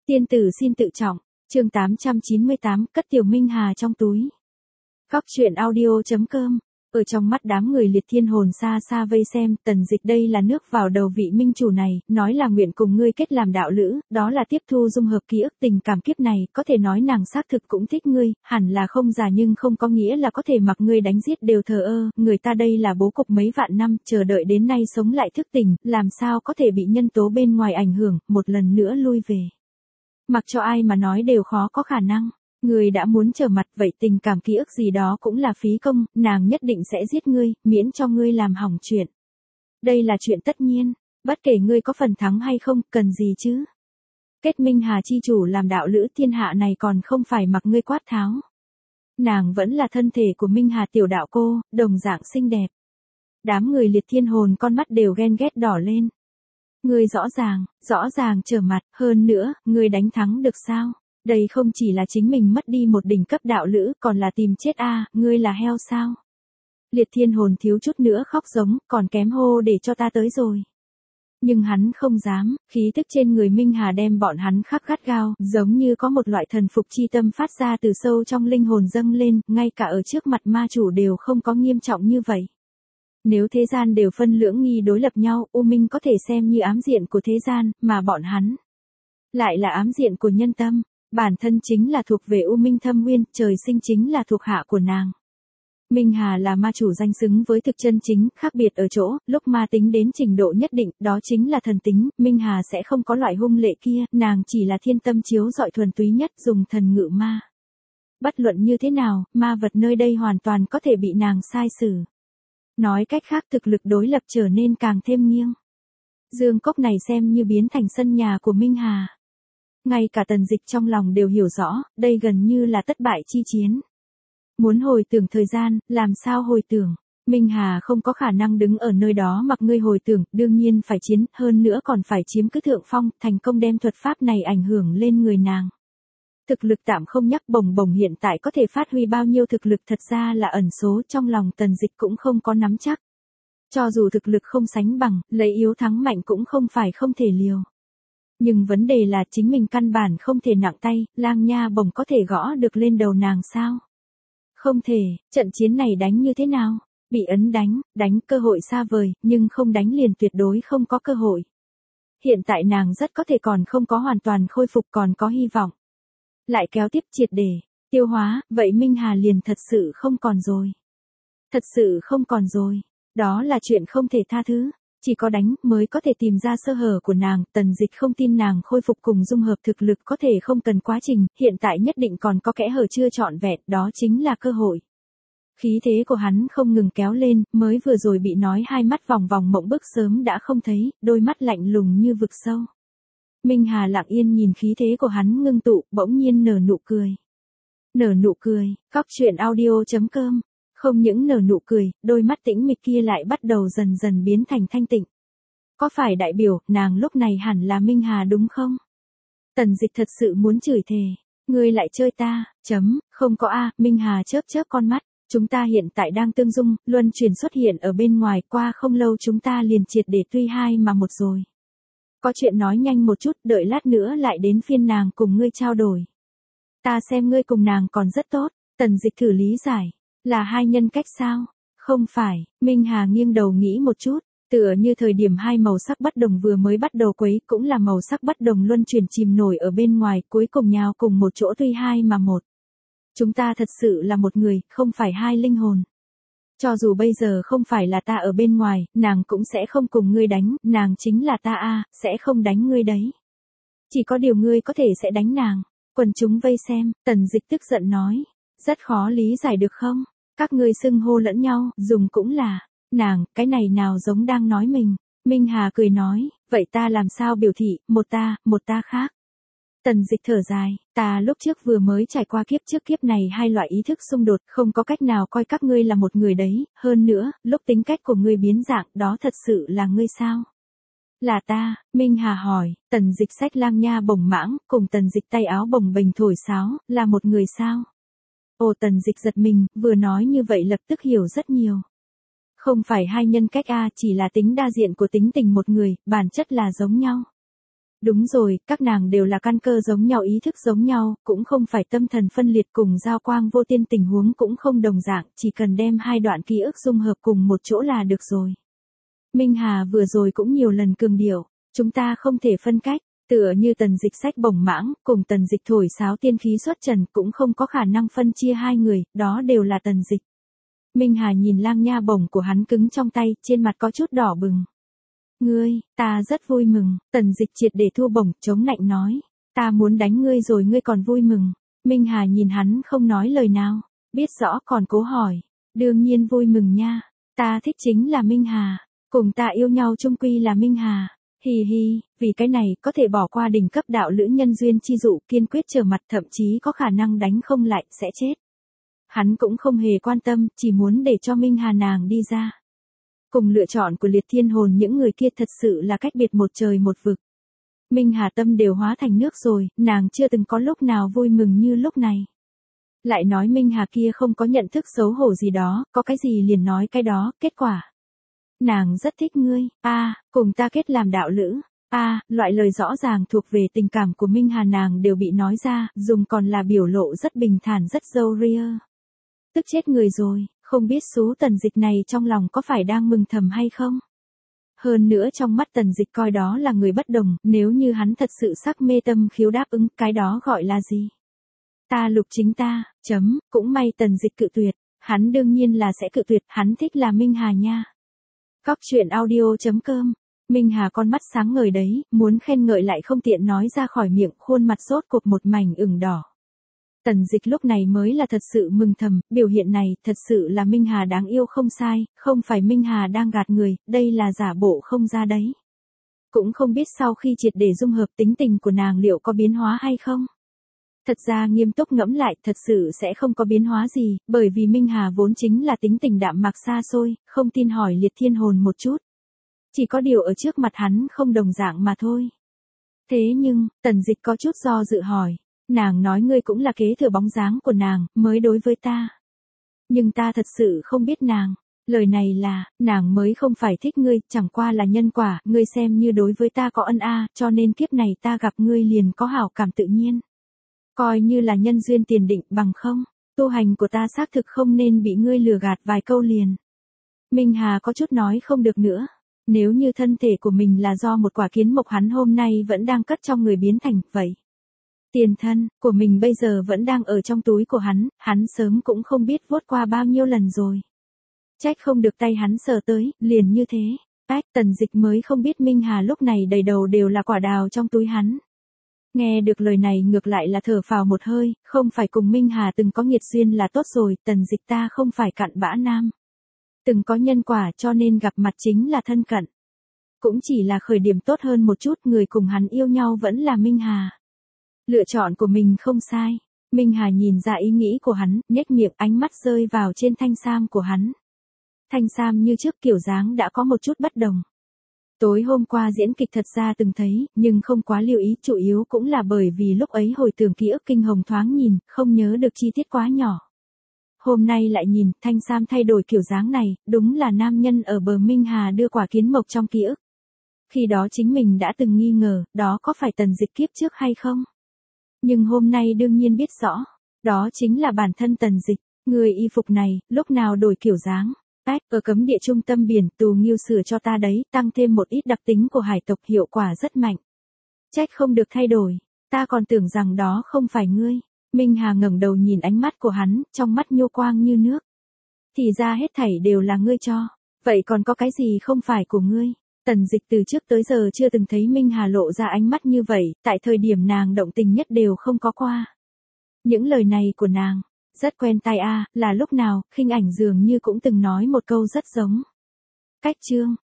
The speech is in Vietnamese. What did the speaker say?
Tiên tử xin tự trọng, chương 898, cất Tiểu Minh Hà trong túi. Góc truyện audio.com. Ở trong mắt đám người liệt thiên hồn xa xa vây xem, Tần Dịch đây là nước vào đầu vị minh chủ này, nói là nguyện cùng ngươi kết làm đạo lữ, đó là tiếp thu dung hợp ký ức tình cảm kiếp này, có thể nói nàng xác thực cũng thích ngươi, hẳn là không già nhưng không có nghĩa là có thể mặc ngươi đánh giết đều thờ ơ, người ta đây là bố cục mấy vạn năm, chờ đợi đến nay sống lại thức tỉnh, làm sao có thể bị nhân tố bên ngoài ảnh hưởng, một lần nữa lui về. Mặc cho ai mà nói đều khó có khả năng. Người đã muốn trở mặt vậy tình cảm ký ức gì đó cũng là phí công, nàng nhất định sẽ giết ngươi, miễn cho ngươi làm hỏng chuyện. Đây là chuyện tất nhiên, bất kể ngươi có phần thắng hay không, cần gì chứ. Kết Minh Hà chi chủ làm đạo lữ thiên hạ này còn không phải mặc ngươi quát tháo. Nàng vẫn là thân thể của Minh Hà tiểu đạo cô, đồng dạng xinh đẹp. Đám người liệt thiên hồn con mắt đều ghen ghét đỏ lên. Ngươi rõ ràng trở mặt, hơn nữa, ngươi đánh thắng được sao? Đây không chỉ là chính mình mất đi một đỉnh cấp đạo lữ, còn là tìm chết a, ngươi là heo sao? Liệt thiên hồn thiếu chút nữa khóc giống, còn kém hô để cho ta tới rồi. Nhưng hắn không dám, khí tức trên người Minh Hà đem bọn hắn khắc gắt gao, giống như có một loại thần phục chi tâm phát ra từ sâu trong linh hồn dâng lên, ngay cả ở trước mặt ma chủ đều không có nghiêm trọng như vậy. Nếu thế gian đều phân lưỡng nghi đối lập nhau, U Minh có thể xem như ám diện của thế gian, mà bọn hắn lại là ám diện của nhân tâm. Bản thân chính là thuộc về U Minh thâm nguyên, trời sinh chính là thuộc hạ của nàng. Minh Hà là ma chủ danh xứng với thực chân chính, khác biệt ở chỗ, lúc ma tính đến trình độ nhất định, đó chính là thần tính, Minh Hà sẽ không có loại hung lệ kia, nàng chỉ là thiên tâm chiếu dọi thuần túy nhất dùng thần ngự ma. Bất luận như thế nào, ma vật nơi đây hoàn toàn có thể bị nàng sai xử. Nói cách khác thực lực đối lập trở nên càng thêm nghiêng. Dương cốc này xem như biến thành sân nhà của Minh Hà. Ngay cả Tần Dịch trong lòng đều hiểu rõ, đây gần như là thất bại chi chiến. Muốn hồi tưởng thời gian, làm sao hồi tưởng? Minh Hà không có khả năng đứng ở nơi đó mặc ngươi hồi tưởng, đương nhiên phải chiến, hơn nữa còn phải chiếm cứ thượng phong, thành công đem thuật pháp này ảnh hưởng lên người nàng. Thực lực tạm không nhắc bồng bồng hiện tại có thể phát huy bao nhiêu thực lực thật ra là ẩn số trong lòng Tần Dịch cũng không có nắm chắc. Cho dù thực lực không sánh bằng, lấy yếu thắng mạnh cũng không phải không thể liều. Nhưng vấn đề là chính mình căn bản không thể nặng tay, lang nha bổng có thể gõ được lên đầu nàng sao? Không thể, trận chiến này đánh như thế nào? Bị ấn đánh cơ hội xa vời, nhưng không đánh liền tuyệt đối không có cơ hội. Hiện tại nàng rất có thể còn không có hoàn toàn khôi phục còn có hy vọng. Lại kéo tiếp triệt để, tiêu hóa, vậy Minh Hà liền thật sự không còn rồi. Thật sự không còn rồi, đó là chuyện không thể tha thứ. Chỉ có đánh mới có thể tìm ra sơ hở của nàng, Tần Dịch không tin nàng khôi phục cùng dung hợp thực lực có thể không cần quá trình, hiện tại nhất định còn có kẽ hở chưa trọn vẹn, đó chính là cơ hội. Khí thế của hắn không ngừng kéo lên, mới vừa rồi bị nói hai mắt vòng vòng mộng bức sớm đã không thấy, đôi mắt lạnh lùng như vực sâu. Minh Hà lặng yên nhìn khí thế của hắn ngưng tụ, bỗng nhiên nở nụ cười. Nở nụ cười, góc truyện audio.com. Không những nở nụ cười, đôi mắt tĩnh mịch kia lại bắt đầu dần dần biến thành thanh tịnh. Có phải đại biểu, nàng lúc này hẳn là Minh Hà đúng không? Tần Dịch thật sự muốn chửi thề. Ngươi lại chơi ta, không có a, Minh Hà chớp chớp con mắt. Chúng ta hiện tại đang tương dung, luân chuyển xuất hiện ở bên ngoài, qua không lâu chúng ta liền triệt để tuy hai mà một rồi. Có chuyện nói nhanh một chút, đợi lát nữa lại đến phiên nàng cùng ngươi trao đổi. Ta xem ngươi cùng nàng còn rất tốt, Tần Dịch thử lý giải. Là hai nhân cách sao? Không phải, Minh Hà nghiêng đầu nghĩ một chút, tựa như thời điểm hai màu sắc bất đồng vừa mới bắt đầu quấy, cũng là màu sắc bất đồng luân chuyển chìm nổi ở bên ngoài, cuối cùng nhào cùng một chỗ tuy hai mà một. Chúng ta thật sự là một người, không phải hai linh hồn. Cho dù bây giờ không phải là ta ở bên ngoài, nàng cũng sẽ không cùng ngươi đánh, nàng chính là ta a, sẽ không đánh ngươi đấy. Chỉ có điều ngươi có thể sẽ đánh nàng. Quần chúng vây xem, Tần Dịch tức giận nói. Rất khó lý giải được không? Các ngươi xưng hô lẫn nhau, dùng cũng là, nàng, cái này nào giống đang nói mình. Minh Hà cười nói, vậy ta làm sao biểu thị, một ta khác. Tần Dịch thở dài, ta lúc trước vừa mới trải qua kiếp trước kiếp này hai loại ý thức xung đột, không có cách nào coi các ngươi là một người đấy, hơn nữa, lúc tính cách của ngươi biến dạng, đó thật sự là ngươi sao? Là ta, Minh Hà hỏi, Tần Dịch xách lang nha bồng mãng, cùng Tần Dịch tay áo bồng bềnh thổi sáo, là một người sao? Ồ, Tần Dịch giật mình, vừa nói như vậy lập tức hiểu rất nhiều. Không phải hai nhân cách a, chỉ là tính đa diện của tính tình một người, bản chất là giống nhau. Đúng rồi, các nàng đều là căn cơ giống nhau, ý thức giống nhau, cũng không phải tâm thần phân liệt, cùng giao quang vô tiên tình huống cũng không đồng dạng, chỉ cần đem hai đoạn ký ức dung hợp cùng một chỗ là được rồi. Minh Hà vừa rồi cũng nhiều lần cường điệu, chúng ta không thể phân cách, tựa như Tần Dịch sách bổng mãng, cùng Tần Dịch thổi sáo tiên khí xuất trần cũng không có khả năng phân chia hai người, đó đều là Tần Dịch. Minh Hà nhìn lang nha bổng của hắn cứng trong tay, trên mặt có chút đỏ bừng. Ngươi, ta rất vui mừng, Tần Dịch triệt để thua bổng, chống nạnh nói. Ta muốn đánh ngươi rồi ngươi còn vui mừng. Minh Hà nhìn hắn không nói lời nào, biết rõ còn cố hỏi. Đương nhiên vui mừng nha, ta thích chính là Minh Hà, cùng ta yêu nhau chung quy là Minh Hà. Hì hì, vì cái này có thể bỏ qua đỉnh cấp đạo lữ nhân duyên chi dụ, kiên quyết trở mặt, thậm chí có khả năng đánh không lại, sẽ chết. Hắn cũng không hề quan tâm, chỉ muốn để cho Minh Hà nàng đi ra. Cùng lựa chọn của liệt thiên hồn những người kia thật sự là cách biệt một trời một vực. Minh Hà tâm đều hóa thành nước rồi, nàng chưa từng có lúc nào vui mừng như lúc này. Lại nói Minh Hà kia không có nhận thức xấu hổ gì đó, có cái gì liền nói cái đó, kết quả. Nàng rất thích ngươi, cùng ta kết làm đạo lữ, loại lời rõ ràng thuộc về tình cảm của Minh Hà nàng đều bị nói ra, dùng còn là biểu lộ rất bình thản rất dâu ria. Tức chết người rồi, không biết số Tần Dịch này trong lòng có phải đang mừng thầm hay không? Hơn nữa trong mắt Tần Dịch coi đó là người bất đồng, nếu như hắn thật sự sắc mê tâm khiếu đáp ứng, cái đó gọi là gì? Ta lục chính ta, cũng may Tần Dịch cự tuyệt, hắn đương nhiên là sẽ cự tuyệt, hắn thích là Minh Hà nha. Cóc truyện audio.com. Minh Hà con mắt sáng ngời đấy, muốn khen ngợi lại không tiện nói ra khỏi miệng, khuôn mặt sốt cuộc một mảnh ửng đỏ. Tần Dịch lúc này mới là thật sự mừng thầm, biểu hiện này thật sự là Minh Hà đáng yêu không sai, không phải Minh Hà đang gạt người, đây là giả bộ không ra đấy. Cũng không biết sau khi triệt để dung hợp tính tình của nàng liệu có biến hóa hay không. Thật ra nghiêm túc ngẫm lại, thật sự sẽ không có biến hóa gì, bởi vì Minh Hà vốn chính là tính tình đạm mạc xa xôi, không tin hỏi liệt thiên hồn một chút. Chỉ có điều ở trước mặt hắn không đồng dạng mà thôi. Thế nhưng, Tần Dịch có chút do dự hỏi. Nàng nói ngươi cũng là kế thừa bóng dáng của nàng, mới đối với ta. Nhưng ta thật sự không biết nàng. Lời này là, nàng mới không phải thích ngươi, chẳng qua là nhân quả, ngươi xem như đối với ta có ân cho nên kiếp này ta gặp ngươi liền có hảo cảm tự nhiên. Coi như là nhân duyên tiền định, bằng không, tu hành của ta xác thực không nên bị ngươi lừa gạt vài câu liền. Minh Hà có chút nói không được nữa. Nếu như thân thể của mình là do một quả kiến mộc hắn hôm nay vẫn đang cất trong người biến thành, vậy. Tiền thân của mình bây giờ vẫn đang ở trong túi của hắn sớm cũng không biết vuốt qua bao nhiêu lần rồi. Trách không được tay hắn sờ tới, liền như thế. Tần Dịch mới không biết Minh Hà lúc này đầy đầu đều là quả đào trong túi hắn. Nghe được lời này ngược lại là thở phào một hơi, không phải cùng Minh Hà từng có nghiệt duyên là tốt rồi, Tần Dịch ta không phải cặn bã nam. Từng có nhân quả cho nên gặp mặt chính là thân cận. Cũng chỉ là khởi điểm tốt hơn một chút, người cùng hắn yêu nhau vẫn là Minh Hà. Lựa chọn của mình không sai. Minh Hà nhìn ra ý nghĩ của hắn, nhếch miệng, ánh mắt rơi vào trên thanh sam của hắn. Thanh sam như trước kiểu dáng đã có một chút bất đồng. Tối hôm qua diễn kịch thật ra từng thấy, nhưng không quá lưu ý, chủ yếu cũng là bởi vì lúc ấy hồi tưởng ký ức kinh hồng thoáng nhìn, không nhớ được chi tiết quá nhỏ. Hôm nay lại nhìn, thanh sam thay đổi kiểu dáng này, đúng là nam nhân ở bờ Minh Hà đưa quả kiến mộc trong ký ức. Khi đó chính mình đã từng nghi ngờ, đó có phải Tần Dịch kiếp trước hay không? Nhưng hôm nay đương nhiên biết rõ, đó chính là bản thân Tần Dịch, người y phục này, lúc nào đổi kiểu dáng. Ở cấm địa trung tâm biển, tù nghiêu sửa cho ta đấy, tăng thêm một ít đặc tính của hải tộc, hiệu quả rất mạnh. Trách không được thay đổi, ta còn tưởng rằng đó không phải ngươi. Minh Hà ngẩng đầu nhìn ánh mắt của hắn, trong mắt nhô quang như nước. Thì ra hết thảy đều là ngươi cho, vậy còn có cái gì không phải của ngươi? Tần Dịch từ trước tới giờ chưa từng thấy Minh Hà lộ ra ánh mắt như vậy, tại thời điểm nàng động tình nhất đều không có qua. Những lời này của nàng, rất quen tai là lúc nào, Khinh Ảnh dường như cũng từng nói một câu rất giống. Cách chương,